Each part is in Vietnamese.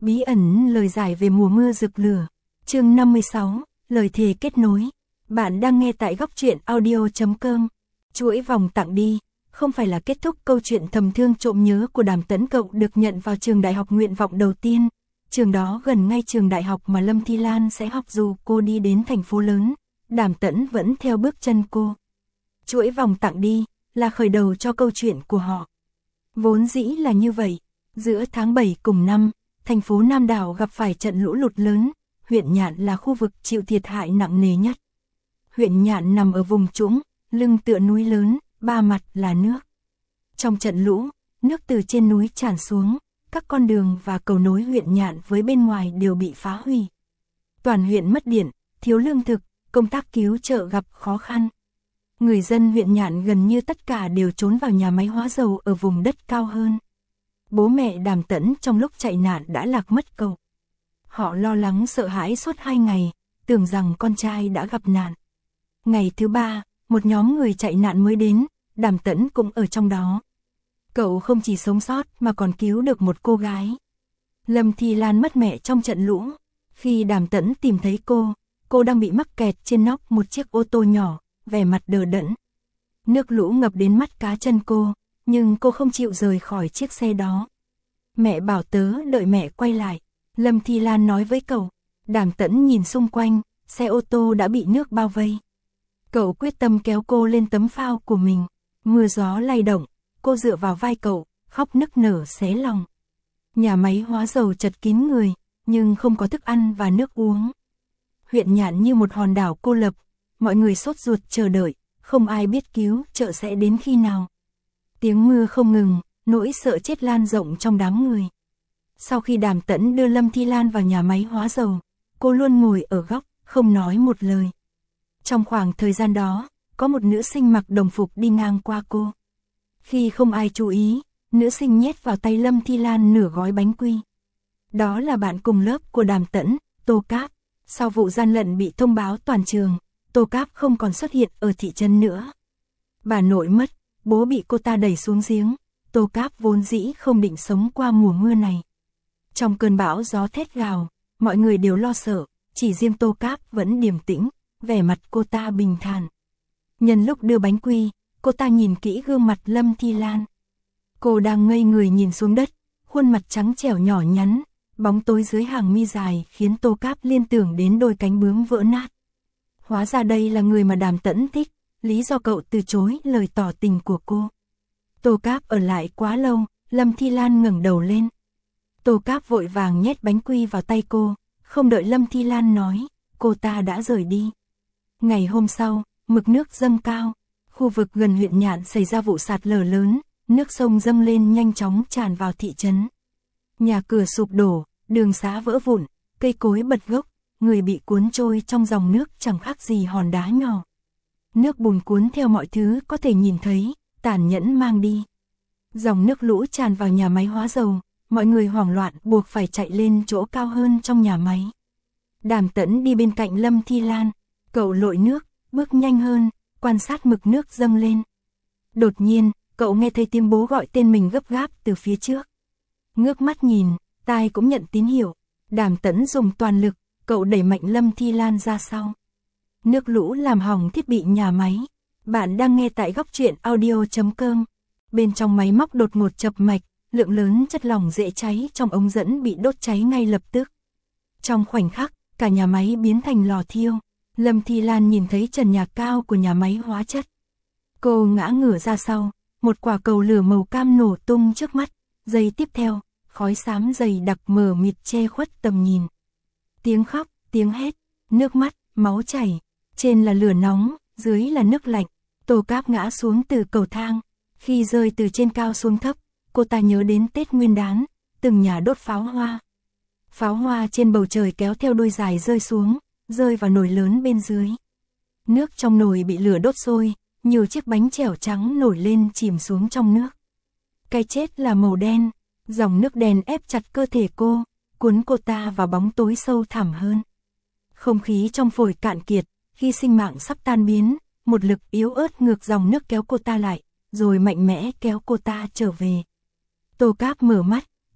Bí ẩn lời giải về mùa mưa rực lửa. Chương 56, lời thề kết nối. Bạn đang nghe tại góc truyện audio.com. Chuỗi vòng tặng đi, không phải là kết thúc câu chuyện thầm thương trộm nhớ của Đàm Tẫn. Cậu được nhận vào trường đại học nguyện vọng đầu tiên. Trường đó gần ngay trường đại học mà Lâm Thi Lan sẽ học. Dù cô đi đến thành phố lớn, Đàm Tẫn vẫn theo bước chân cô. Chuỗi vòng tặng đi là khởi đầu cho câu chuyện của họ. Vốn dĩ là như vậy, giữa tháng 7 cùng năm, thành phố Nam Đảo gặp phải trận lũ lụt lớn. Huyện Nhạn là khu vực chịu thiệt hại nặng nề nhất. Huyện Nhạn nằm ở vùng trũng, lưng tựa núi lớn, ba mặt là nước. Trong trận lũ, nước từ trên núi tràn xuống, các con đường và cầu nối huyện Nhạn với bên ngoài đều bị phá hủy. Toàn huyện mất điện, thiếu lương thực, công tác cứu trợ gặp khó khăn. Người dân huyện Nhạn gần như tất cả đều trốn vào nhà máy hóa dầu ở vùng đất cao hơn. Bố mẹ Đàm Tẫn trong lúc chạy nạn đã lạc mất cậu. Họ lo lắng sợ hãi suốt 2 ngày, tưởng rằng con trai đã gặp nạn. Ngày thứ 3, một nhóm người chạy nạn mới đến, Đàm Tẫn cũng ở trong đó. Cậu không chỉ sống sót mà còn cứu được một cô gái. Lâm Thi Lan mất mẹ trong trận lũ. Khi Đàm Tẫn tìm thấy cô đang bị mắc kẹt trên nóc một chiếc ô tô nhỏ, vẻ mặt đờ đẫn. Nước lũ ngập đến mắt cá chân cô, nhưng cô không chịu rời khỏi chiếc xe đó. Mẹ bảo tớ đợi mẹ quay lại, Lâm Thi Lan nói với cậu. Đàm Tẫn nhìn xung quanh, xe ô tô đã bị nước bao vây. Cậu quyết tâm kéo cô lên tấm phao của mình. Mưa gió lay động, cô dựa vào vai cậu, khóc nức nở xé lòng. Nhà máy hóa dầu chật kín người, nhưng không có thức ăn và nước uống. Huyện Nhạn như một hòn đảo cô lập, mọi người sốt ruột chờ đợi, không ai biết cứu trợ sẽ đến khi nào. Tiếng mưa không ngừng, nỗi sợ chết lan rộng trong đám người. Sau khi Đàm Tẫn đưa Lâm Thi Lan vào nhà máy hóa dầu, cô luôn ngồi ở góc, không nói một lời. Trong khoảng thời gian đó, có một nữ sinh mặc đồng phục đi ngang qua cô. Khi không ai chú ý, nữ sinh nhét vào tay Lâm Thi Lan nửa gói bánh quy. Đó là bạn cùng lớp của Đàm Tẫn, Tô Cáp. Sau vụ gian lận bị thông báo toàn trường, Tô Cáp không còn xuất hiện ở thị trấn nữa. Bà nội mất, bố bị cô ta đẩy xuống giếng. Tô Cáp vốn dĩ không định sống qua mùa mưa này. Trong cơn bão gió thét gào, mọi người đều lo sợ, chỉ riêng Tô Cáp vẫn điềm tĩnh, vẻ mặt cô ta bình thản. Nhân lúc đưa bánh quy, cô ta nhìn kỹ gương mặt Lâm Thi Lan. Cô đang ngây người nhìn xuống đất, khuôn mặt trắng trẻo nhỏ nhắn, bóng tối dưới hàng mi dài khiến Tô Cáp liên tưởng đến đôi cánh bướm vỡ nát. Hóa ra đây là người mà Đàm Tẫn thích, lý do cậu từ chối lời tỏ tình của cô. Tô Cáp ở lại quá lâu, Lâm Thi Lan ngẩng đầu lên. Tô Cáp vội vàng nhét bánh quy vào tay cô, không đợi Lâm Thi Lan nói, cô ta đã rời đi. Ngày hôm sau, mực nước dâng cao, khu vực gần huyện Nhạn xảy ra vụ sạt lở lớn, nước sông dâng lên nhanh chóng tràn vào thị trấn. Nhà cửa sụp đổ, đường xá vỡ vụn, cây cối bật gốc, người bị cuốn trôi trong dòng nước chẳng khác gì hòn đá nhỏ. Nước bùn cuốn theo mọi thứ có thể nhìn thấy, tàn nhẫn mang đi. Dòng nước lũ tràn vào nhà máy hóa dầu, mọi người hoảng loạn buộc phải chạy lên chỗ cao hơn trong nhà máy. Đàm Tẫn đi bên cạnh Lâm Thi Lan, cậu lội nước, bước nhanh hơn, quan sát mực nước dâng lên. Đột nhiên, cậu nghe thấy tiếng bố gọi tên mình gấp gáp từ phía trước. Ngước mắt nhìn, tai cũng nhận tín hiệu. Đàm Tẫn dùng toàn lực, cậu đẩy mạnh Lâm Thi Lan ra sau. Nước lũ làm hỏng thiết bị nhà máy. Bạn đang nghe tại góc truyện audio.com. Bên trong máy móc đột ngột chập mạch, lượng lớn chất lỏng dễ cháy trong ống dẫn bị đốt cháy ngay lập tức. Trong khoảnh khắc, cả nhà máy biến thành lò thiêu. Lâm Thi Lan nhìn thấy trần nhà cao của nhà máy hóa chất. Cô ngã ngửa ra sau, một quả cầu lửa màu cam nổ tung trước mắt. Giây tiếp theo, khói xám dày đặc mờ mịt che khuất tầm nhìn. Tiếng khóc, tiếng hét, nước mắt, máu chảy. Trên là lửa nóng, dưới là nước lạnh. Tô Cáp ngã xuống từ cầu thang. Khi rơi từ trên cao xuống thấp, cô ta nhớ đến Tết Nguyên đán, từng nhà đốt pháo hoa. Pháo hoa trên bầu trời kéo theo đuôi dài rơi xuống, rơi vào nồi lớn bên dưới. Nước trong nồi bị lửa đốt sôi, nhiều chiếc bánh chèo trắng nổi lên chìm xuống trong nước. Cái chết là màu đen, dòng nước đen ép chặt cơ thể cô, cuốn cô ta vào bóng tối sâu thẳm hơn. Không khí trong phổi cạn kiệt, khi sinh mạng sắp tan biến, một lực yếu ớt ngược dòng nước kéo cô ta lại, rồi mạnh mẽ kéo cô ta trở về. Tô Cáp mở mắt,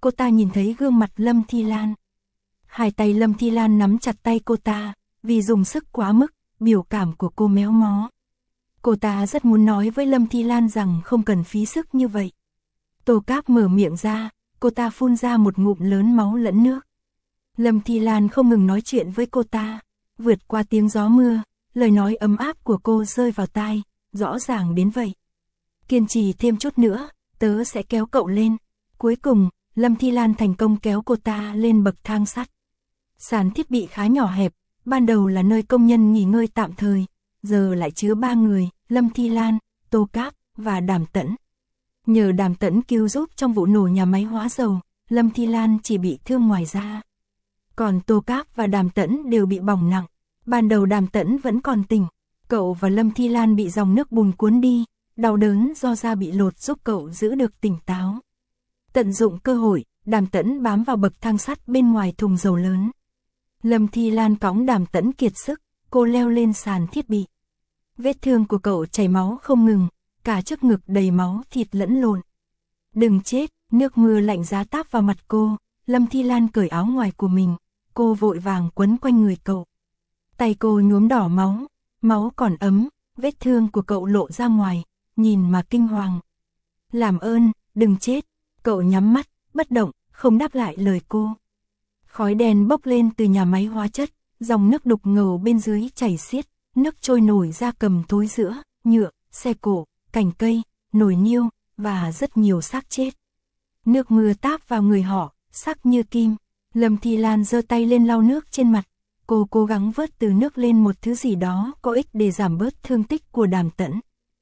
cô ta nhìn thấy gương mặt Lâm Thi Lan. Hai tay Lâm Thi Lan nắm chặt tay cô ta, vì dùng sức quá mức, biểu cảm của cô méo mó. Cô ta rất muốn nói với Lâm Thi Lan rằng không cần phí sức như vậy. Tô Cáp mở miệng ra, cô ta phun ra một ngụm lớn máu lẫn nước. Lâm Thi Lan không ngừng nói chuyện với cô ta, vượt qua tiếng gió mưa, lời nói ấm áp của cô rơi vào tai, rõ ràng đến vậy. Kiên trì thêm chút nữa, tớ sẽ kéo cậu lên. Cuối cùng, Lâm Thi Lan thành công kéo cô ta lên bậc thang sắt. Sàn thiết bị khá nhỏ hẹp, ban đầu là nơi công nhân nghỉ ngơi tạm thời, giờ lại chứa 3 người, Lâm Thi Lan, Tô Cáp và Đàm Tẫn. Nhờ Đàm Tẫn cứu giúp trong vụ nổ nhà máy hóa dầu, Lâm Thi Lan chỉ bị thương ngoài da. Còn Tô Cáp và Đàm Tẫn đều bị bỏng nặng. Ban đầu Đàm Tẫn vẫn còn tỉnh, cậu và Lâm Thi Lan bị dòng nước bùn cuốn đi, đau đớn do da bị lột giúp cậu giữ được tỉnh táo. Tận dụng cơ hội, Đàm Tẫn bám vào bậc thang sắt bên ngoài thùng dầu lớn. Lâm Thi Lan cõng Đàm Tẫn kiệt sức, cô leo lên sàn thiết bị. Vết thương của cậu chảy máu không ngừng, cả trước ngực đầy máu thịt lẫn lộn. Đừng chết, nước mưa lạnh giá táp vào mặt cô, Lâm Thi Lan cởi áo ngoài của mình, cô vội vàng quấn quanh người cậu. Tay cô nhuốm đỏ máu, máu còn ấm, vết thương của cậu lộ ra ngoài, nhìn mà kinh hoàng. Làm ơn, đừng chết, cậu nhắm mắt, bất động, không đáp lại lời cô. Khói đen bốc lên từ nhà máy hóa chất, dòng nước đục ngầu bên dưới chảy xiết, nước trôi nổi ra cầm thối giữa, nhựa, xe cộ, cành cây, nồi niêu, và rất nhiều xác chết. Nước mưa táp vào người họ, sắc như kim. Lâm Thi Lan giơ tay lên lau nước trên mặt. Cô cố gắng vớt từ nước lên một thứ gì đó có ích để giảm bớt thương tích của Đàm Tẫn.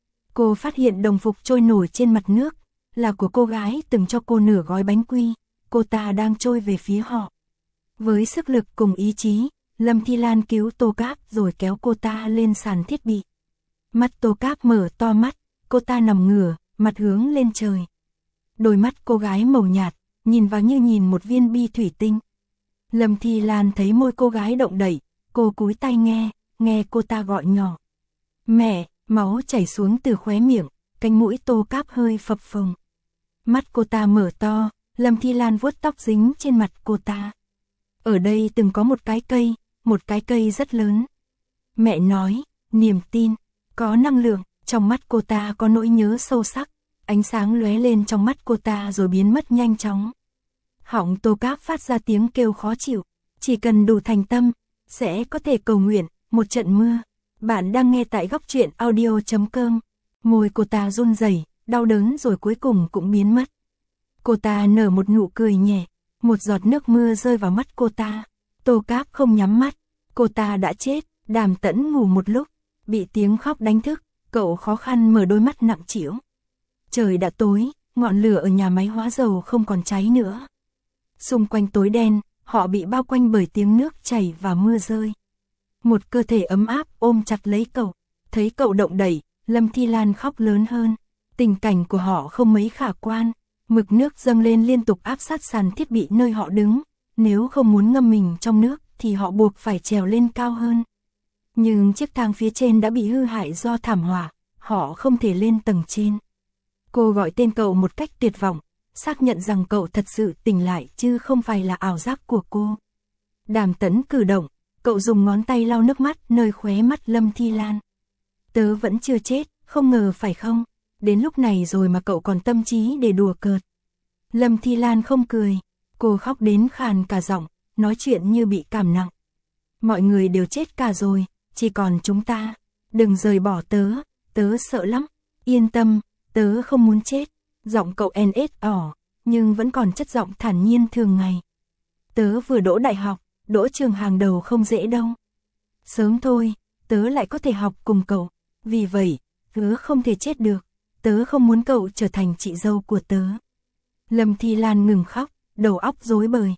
Cô phát hiện đồng phục trôi nổi trên mặt nước, là của cô gái từng cho cô nửa gói bánh quy. Cô ta đang trôi về phía họ. Với sức lực cùng ý chí, Lâm Thi Lan cứu Tô Cáp rồi kéo cô ta lên sàn thiết bị. Mắt Tô Cáp mở to mắt, cô ta nằm ngửa, mặt hướng lên trời. Đôi mắt cô gái màu nhạt, nhìn vào như nhìn một viên bi thủy tinh. Lâm Thi Lan thấy môi cô gái động đậy, cô cúi tai nghe cô ta gọi nhỏ. Mẹ, máu chảy xuống từ khóe miệng, cánh mũi Tô Cáp hơi phập phồng. Mắt cô ta mở to, Lâm Thi Lan vuốt tóc dính trên mặt cô ta. Ở đây từng có một cái cây rất lớn. Mẹ nói, niềm tin, có năng lượng, trong mắt cô ta có nỗi nhớ sâu sắc, ánh sáng lóe lên trong mắt cô ta rồi biến mất nhanh chóng. Họng Tô Cáp phát ra tiếng kêu khó chịu, chỉ cần đủ thành tâm, sẽ có thể cầu nguyện, một trận mưa. Bạn đang nghe tại góc truyện audio.com. Môi cô ta run rẩy, đau đớn rồi cuối cùng cũng biến mất. Cô ta nở một nụ cười nhẹ, một giọt nước mưa rơi vào mắt cô ta. Tô Cáp không nhắm mắt, cô ta đã chết. Đàm Tẫn ngủ một lúc, bị tiếng khóc đánh thức, cậu khó khăn mở đôi mắt nặng trĩu. Trời đã tối, ngọn lửa ở nhà máy hóa dầu không còn cháy nữa. Xung quanh tối đen, họ bị bao quanh bởi tiếng nước chảy và mưa rơi. Một cơ thể ấm áp ôm chặt lấy cậu, thấy cậu động đẩy, Lâm Thi Lan khóc lớn hơn. Tình cảnh của họ không mấy khả quan, mực nước dâng lên liên tục áp sát sàn thiết bị nơi họ đứng. Nếu không muốn ngâm mình trong nước thì họ buộc phải trèo lên cao hơn. Nhưng chiếc thang phía trên đã bị hư hại do thảm họa, họ không thể lên tầng trên. Cô gọi tên cậu một cách tuyệt vọng, xác nhận rằng cậu thật sự tỉnh lại chứ không phải là ảo giác của cô. Đàm Tẫn cử động, cậu dùng ngón tay lau nước mắt nơi khóe mắt Lâm Thi Lan. Tớ vẫn chưa chết, không ngờ phải không? Đến lúc này rồi mà cậu còn tâm trí để đùa cợt. Lâm Thi Lan không cười, cô khóc đến khàn cả giọng, nói chuyện như bị cảm nặng. Mọi người đều chết cả rồi, chỉ còn chúng ta. Đừng rời bỏ tớ, tớ sợ lắm. Yên tâm, tớ không muốn chết. Giọng cậu ỏ, nhưng vẫn còn chất giọng thản nhiên thường ngày. Tớ vừa đỗ đại học, đỗ trường hàng đầu không dễ đâu. Sớm thôi, tớ lại có thể học cùng cậu. Vì vậy, tớ không thể chết được. Tớ không muốn cậu trở thành chị dâu của tớ. Lâm Thi Lan ngừng khóc, đầu óc rối bời.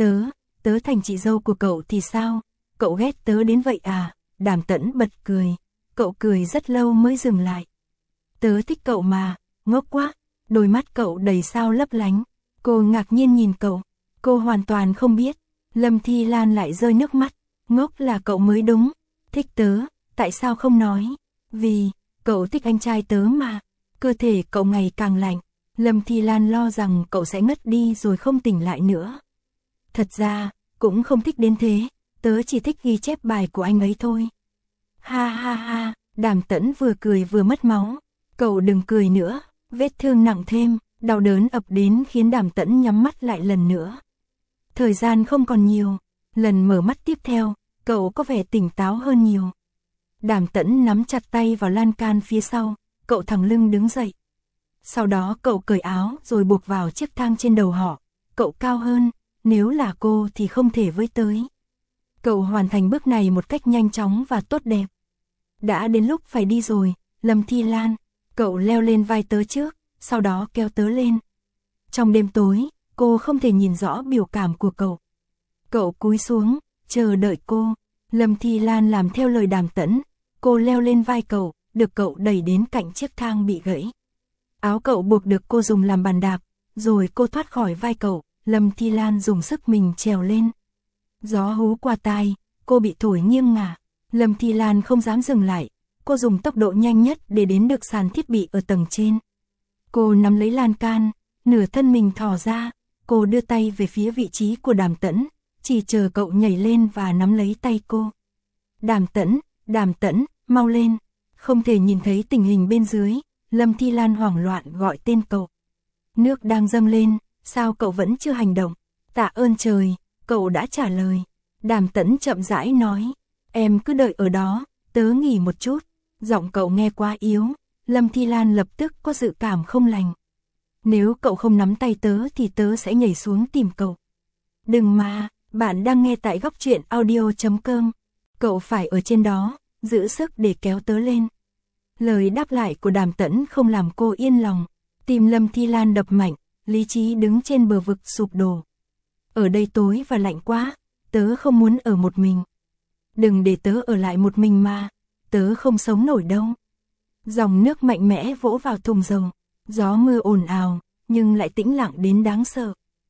Tớ thành chị dâu của cậu thì sao? Cậu ghét tớ đến vậy à? Đàm Tẫn bật cười. Cậu cười rất lâu mới dừng lại. Tớ thích cậu mà, ngốc quá. Đôi mắt cậu đầy sao lấp lánh. Cô ngạc nhiên nhìn cậu. Cô hoàn toàn không biết. Lâm Thi Lan lại rơi nước mắt. Ngốc là cậu mới đúng. Thích tớ, tại sao không nói? Vì, cậu thích anh trai tớ mà. Cơ thể cậu ngày càng lạnh. Lâm Thi Lan lo rằng cậu sẽ ngất đi rồi không tỉnh lại nữa. Thật ra, cũng không thích đến thế, tớ chỉ thích ghi chép bài của anh ấy thôi. Ha ha ha, Đàm Tẫn vừa cười vừa mất máu. Cậu đừng cười nữa, vết thương nặng thêm, đau đớn ập đến khiến Đàm Tẫn nhắm mắt lại lần nữa. Thời gian không còn nhiều, lần mở mắt tiếp theo, cậu có vẻ tỉnh táo hơn nhiều. Đàm Tẫn nắm chặt tay vào lan can phía sau, cậu thẳng lưng đứng dậy. Sau đó cậu cởi áo rồi buộc vào chiếc thang trên đầu họ. Cậu cao hơn, nếu là cô thì không thể với tới. Cậu hoàn thành bước này một cách nhanh chóng và tốt đẹp. Đã đến lúc phải đi rồi, Lâm Thi Lan. Cậu leo lên vai tớ trước, sau đó kéo tớ lên. Trong đêm tối, cô không thể nhìn rõ biểu cảm của cậu. Cậu cúi xuống, chờ đợi cô. Lâm Thi Lan làm theo lời Đàm Tẫn. Cô leo lên vai cậu, được cậu đẩy đến cạnh chiếc thang bị gãy. Áo cậu buộc được cô dùng làm bàn đạp, rồi cô thoát khỏi vai cậu. Lâm Thi Lan dùng sức mình trèo lên. Gió hú qua tai, cô bị thổi nghiêng ngả. Lâm Thi Lan không dám dừng lại. Cô dùng tốc độ nhanh nhất để đến được sàn thiết bị ở tầng trên. Cô nắm lấy lan can, nửa thân mình thò ra. Cô đưa tay về phía vị trí của Đàm Tẫn, chỉ chờ cậu nhảy lên và nắm lấy tay cô. Đàm Tẫn, mau lên. Không thể nhìn thấy tình hình bên dưới, Lâm Thi Lan hoảng loạn gọi tên cậu. Nước đang dâng lên, sao cậu vẫn chưa hành động? Tạ ơn trời, cậu đã trả lời. Đàm Tẫn chậm rãi nói, em cứ đợi ở đó, tớ nghỉ một chút. Giọng cậu nghe quá yếu, Lâm Thi Lan lập tức có dự cảm không lành. Nếu cậu không nắm tay tớ thì tớ sẽ nhảy xuống tìm cậu. Đừng mà, bạn đang nghe tại Góc Truyện Audio.com. Cậu phải ở trên đó, giữ sức để kéo tớ lên. Lời đáp lại của Đàm Tẫn không làm cô yên lòng. Tim Lâm Thi Lan đập mạnh, lý trí đứng trên bờ vực sụp đổ. Ở đây tối và lạnh quá, tớ không muốn ở một mình. Đừng để tớ ở lại một mình mà, tớ không sống nổi đâu. Dòng nước mạnh mẽ vỗ vào thùng dầu, gió mưa ồn ào, nhưng lại tĩnh lặng đến đáng sợ.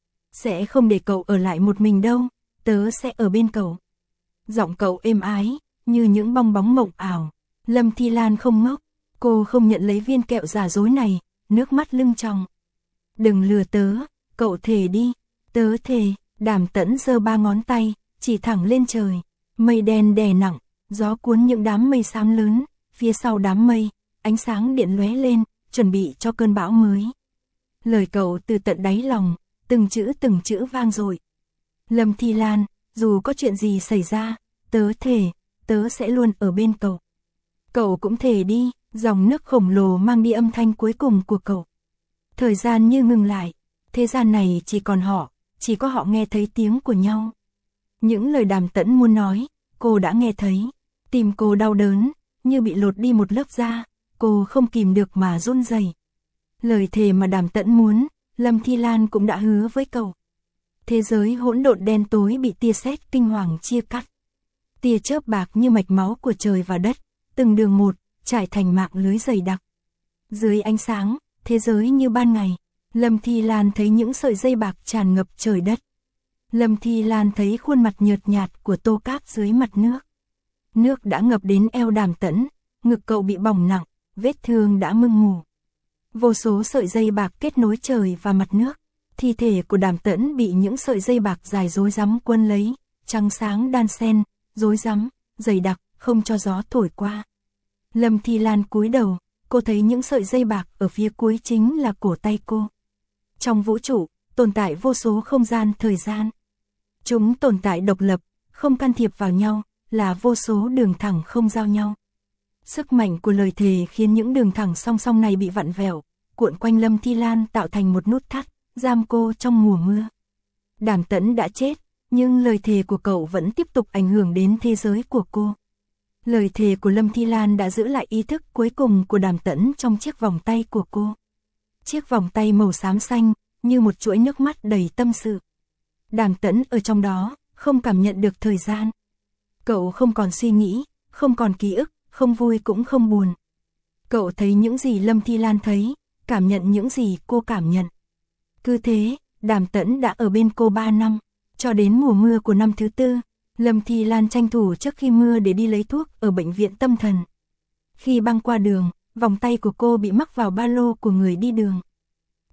Sẽ không để cậu ở lại một mình đâu, tớ sẽ ở bên cậu. Giọng cậu êm ái, như những bong bóng mộng ảo. Lâm Thi Lan không ngốc, cô không nhận lấy viên kẹo giả dối này, nước mắt lưng tròng. Đừng lừa tớ, cậu thề đi, tớ thề. Đàm Tẫn giơ 3 ngón tay, chỉ thẳng lên trời. Mây đen đè nặng, gió cuốn những đám mây xám lớn, phía sau đám mây, ánh sáng điện lóe lên, chuẩn bị cho cơn bão mới. Lời cậu từ tận đáy lòng, từng chữ vang dội. Lâm Thi Lan, dù có chuyện gì xảy ra, tớ thề, tớ sẽ luôn ở bên cậu. Cậu cũng thề đi, dòng nước khổng lồ mang đi âm thanh cuối cùng của cậu. Thời gian như ngừng lại, thế gian này chỉ còn họ, chỉ có họ nghe thấy tiếng của nhau. Những lời Đàm Tẫn muốn nói, cô đã nghe thấy. Tim cô đau đớn, như bị lột đi một lớp da, cô không kìm được mà run rẩy. Lời thề mà Đàm Tẫn muốn, Lâm Thi Lan cũng đã hứa với cậu. Thế giới hỗn độn đen tối bị tia sét kinh hoàng chia cắt. Tia chớp bạc như mạch máu của trời và đất, từng đường một, trải thành mạng lưới dày đặc. Dưới ánh sáng, thế giới như ban ngày, Lâm Thi Lan thấy những sợi dây bạc tràn ngập trời đất. Lâm Thi Lan thấy khuôn mặt nhợt nhạt của Tô Cáp dưới mặt nước. Nước đã ngập đến eo Đàm Tẫn, ngực cậu bị bỏng nặng, vết thương đã mưng mù. Vô số sợi dây bạc kết nối trời và mặt nước. Thi thể của Đàm Tẫn bị những sợi dây bạc dài rối rắm quấn lấy, trắng sáng đan xen, rối rắm, dày đặc, không cho gió thổi qua. Lâm Thi Lan cúi đầu, cô thấy những sợi dây bạc ở phía cuối chính là cổ tay cô. Trong vũ trụ, tồn tại vô số không gian thời gian. Chúng tồn tại độc lập, không can thiệp vào nhau, là vô số đường thẳng không giao nhau. Sức mạnh của lời thề khiến những đường thẳng song song này bị vặn vẹo, cuộn quanh Lâm Thi Lan tạo thành một nút thắt, giam cô trong mùa mưa. Đàm Tẫn đã chết, nhưng lời thề của cậu vẫn tiếp tục ảnh hưởng đến thế giới của cô. Lời thề của Lâm Thi Lan đã giữ lại ý thức cuối cùng của Đàm Tẫn trong chiếc vòng tay của cô. Chiếc vòng tay màu xám xanh, như một chuỗi nước mắt đầy tâm sự. Đàm Tẫn ở trong đó, không cảm nhận được thời gian. Cậu không còn suy nghĩ, không còn ký ức, không vui cũng không buồn. Cậu thấy những gì Lâm Thi Lan thấy, cảm nhận những gì cô cảm nhận. Cứ thế, Đàm Tẫn đã ở bên cô 3 năm, cho đến mùa mưa của năm thứ 4, Lâm Thi Lan tranh thủ trước khi mưa để đi lấy thuốc ở bệnh viện tâm thần. Khi băng qua đường, vòng tay của cô bị mắc vào ba lô của người đi đường.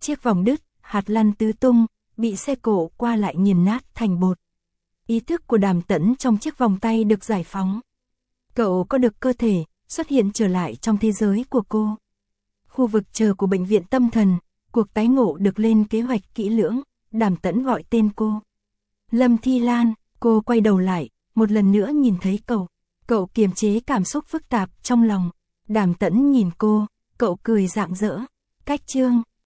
Chiếc vòng đứt, hạt lăn tứ tung, bị xe cộ qua lại nghiền nát thành bột. Ý thức của Đàm Tẫn trong chiếc vòng tay được giải phóng. Cậu có được cơ thể, xuất hiện trở lại trong thế giới của cô. Khu vực chờ của bệnh viện tâm thần, cuộc tái ngộ được lên kế hoạch kỹ lưỡng, Đàm Tẫn gọi tên cô. Lâm Thi Lan, cô quay đầu lại, một lần nữa nhìn thấy cậu. Cậu kiềm chế cảm xúc phức tạp trong lòng. Đàm Tẫn nhìn cô, cậu cười rạng rỡ. Cách chương